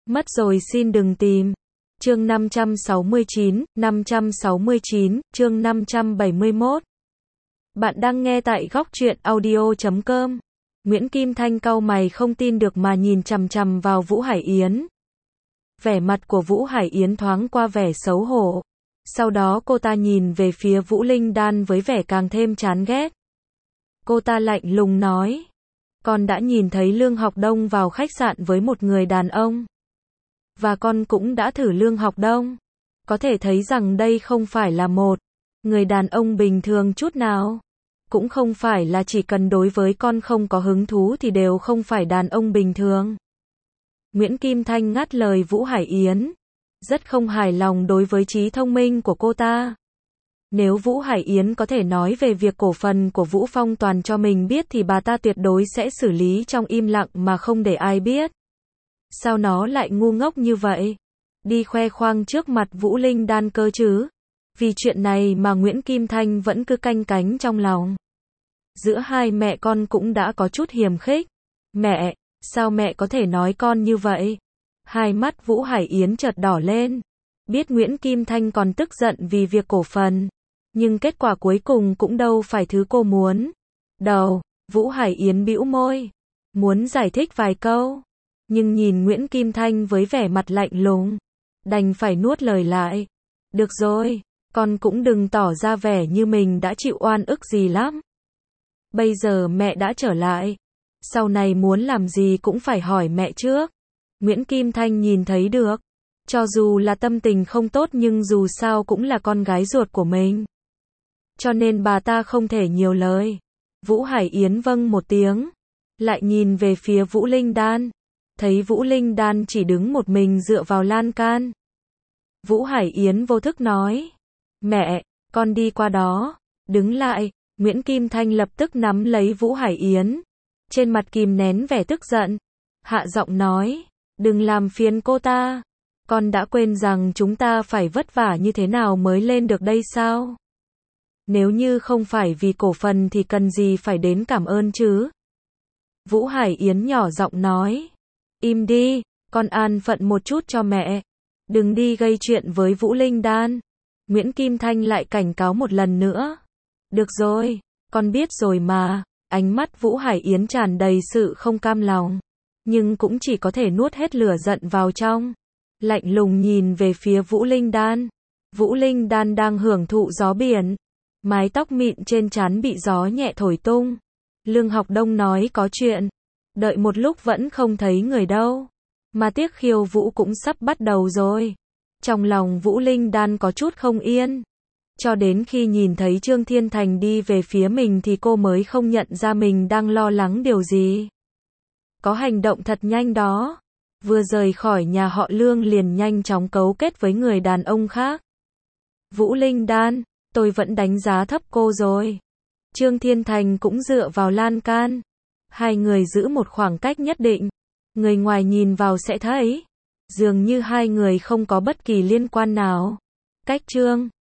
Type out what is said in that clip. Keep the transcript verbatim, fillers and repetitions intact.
Mất rồi xin đừng tìm. Chương năm trăm sáu mươi chín, năm trăm sáu mươi chín, chương năm trăm bảy mươi mốt. Bạn đang nghe tại góc truyện audio chấm com. Nguyễn Kim Thanh cau mày không tin được mà nhìn chằm chằm vào Vũ Hải Yến. Vẻ mặt của Vũ Hải Yến thoáng qua vẻ xấu hổ. Sau đó cô ta nhìn về phía Vũ Linh Đan với vẻ càng thêm chán ghét. Cô ta lạnh lùng nói. Con đã nhìn thấy Lương Học Đông vào khách sạn với một người đàn ông. Và con cũng đã thử Lương Học Đông. Có thể thấy rằng đây không phải là một người đàn ông bình thường chút nào. Cũng không phải là chỉ cần đối với con không có hứng thú thì đều không phải đàn ông bình thường. Nguyễn Kim Thanh ngắt lời Vũ Hải Yến. Rất không hài lòng đối với trí thông minh của cô ta. Nếu Vũ Hải Yến có thể nói về việc cổ phần của Vũ Phong Toàn cho mình biết thì bà ta tuyệt đối sẽ xử lý trong im lặng mà không để ai biết. Sao nó lại ngu ngốc như vậy? Đi khoe khoang trước mặt Vũ Linh Đan cơ chứ? Vì chuyện này mà Nguyễn Kim Thanh vẫn cứ canh cánh trong lòng. Giữa hai mẹ con cũng đã có chút hiềm khích. Mẹ, sao mẹ có thể nói con như vậy? Hai mắt Vũ Hải Yến chợt đỏ lên. Biết Nguyễn Kim Thanh còn tức giận vì việc cổ phần. Nhưng kết quả cuối cùng cũng đâu phải thứ cô muốn. Đầu, Vũ Hải Yến bĩu môi. Muốn giải thích vài câu. Nhưng nhìn Nguyễn Kim Thanh với vẻ mặt lạnh lùng. Đành phải nuốt lời lại. Được rồi, con cũng đừng tỏ ra vẻ như mình đã chịu oan ức gì lắm. Bây giờ mẹ đã trở lại. Sau này muốn làm gì cũng phải hỏi mẹ trước. Nguyễn Kim Thanh nhìn thấy được. Cho dù là tâm tình không tốt nhưng dù sao cũng là con gái ruột của mình. Cho nên bà ta không thể nhiều lời. Vũ Hải Yến vâng một tiếng. Lại nhìn về phía Vũ Linh Đan. Thấy Vũ Linh Đan chỉ đứng một mình dựa vào lan can. Vũ Hải Yến vô thức nói. Mẹ, con đi qua đó. Đứng lại. Nguyễn Kim Thanh lập tức nắm lấy Vũ Hải Yến. Trên mặt kìm nén vẻ tức giận. Hạ giọng nói. Đừng làm phiền cô ta. Con đã quên rằng chúng ta phải vất vả như thế nào mới lên được đây sao? Nếu như không phải vì cổ phần thì cần gì phải đến cảm ơn chứ? Vũ Hải Yến nhỏ giọng nói. Im đi, con an phận một chút cho mẹ. Đừng đi gây chuyện với Vũ Linh Đan. Nguyễn Kim Thanh lại cảnh cáo một lần nữa. Được rồi, con biết rồi mà. Ánh mắt Vũ Hải Yến tràn đầy sự không cam lòng. Nhưng cũng chỉ có thể nuốt hết lửa giận vào trong. Lạnh lùng nhìn về phía Vũ Linh Đan. Vũ Linh Đan đang hưởng thụ gió biển. Mái tóc mịn trên trán bị gió nhẹ thổi tung. Lương Học Đông nói có chuyện. Đợi một lúc vẫn không thấy người đâu. Mà tiếc khiêu vũ cũng sắp bắt đầu rồi. Trong lòng Vũ Linh Đan có chút không yên. Cho đến khi nhìn thấy Trương Thiên Thành đi về phía mình thì cô mới không nhận ra mình đang lo lắng điều gì. Có hành động thật nhanh đó. Vừa rời khỏi nhà họ Lương liền nhanh chóng cấu kết với người đàn ông khác. Vũ Linh Đan, tôi vẫn đánh giá thấp cô rồi. Trương Thiên Thành cũng dựa vào lan can. Hai người giữ một khoảng cách nhất định. Người ngoài nhìn vào sẽ thấy. Dường như hai người không có bất kỳ liên quan nào. Cách Trương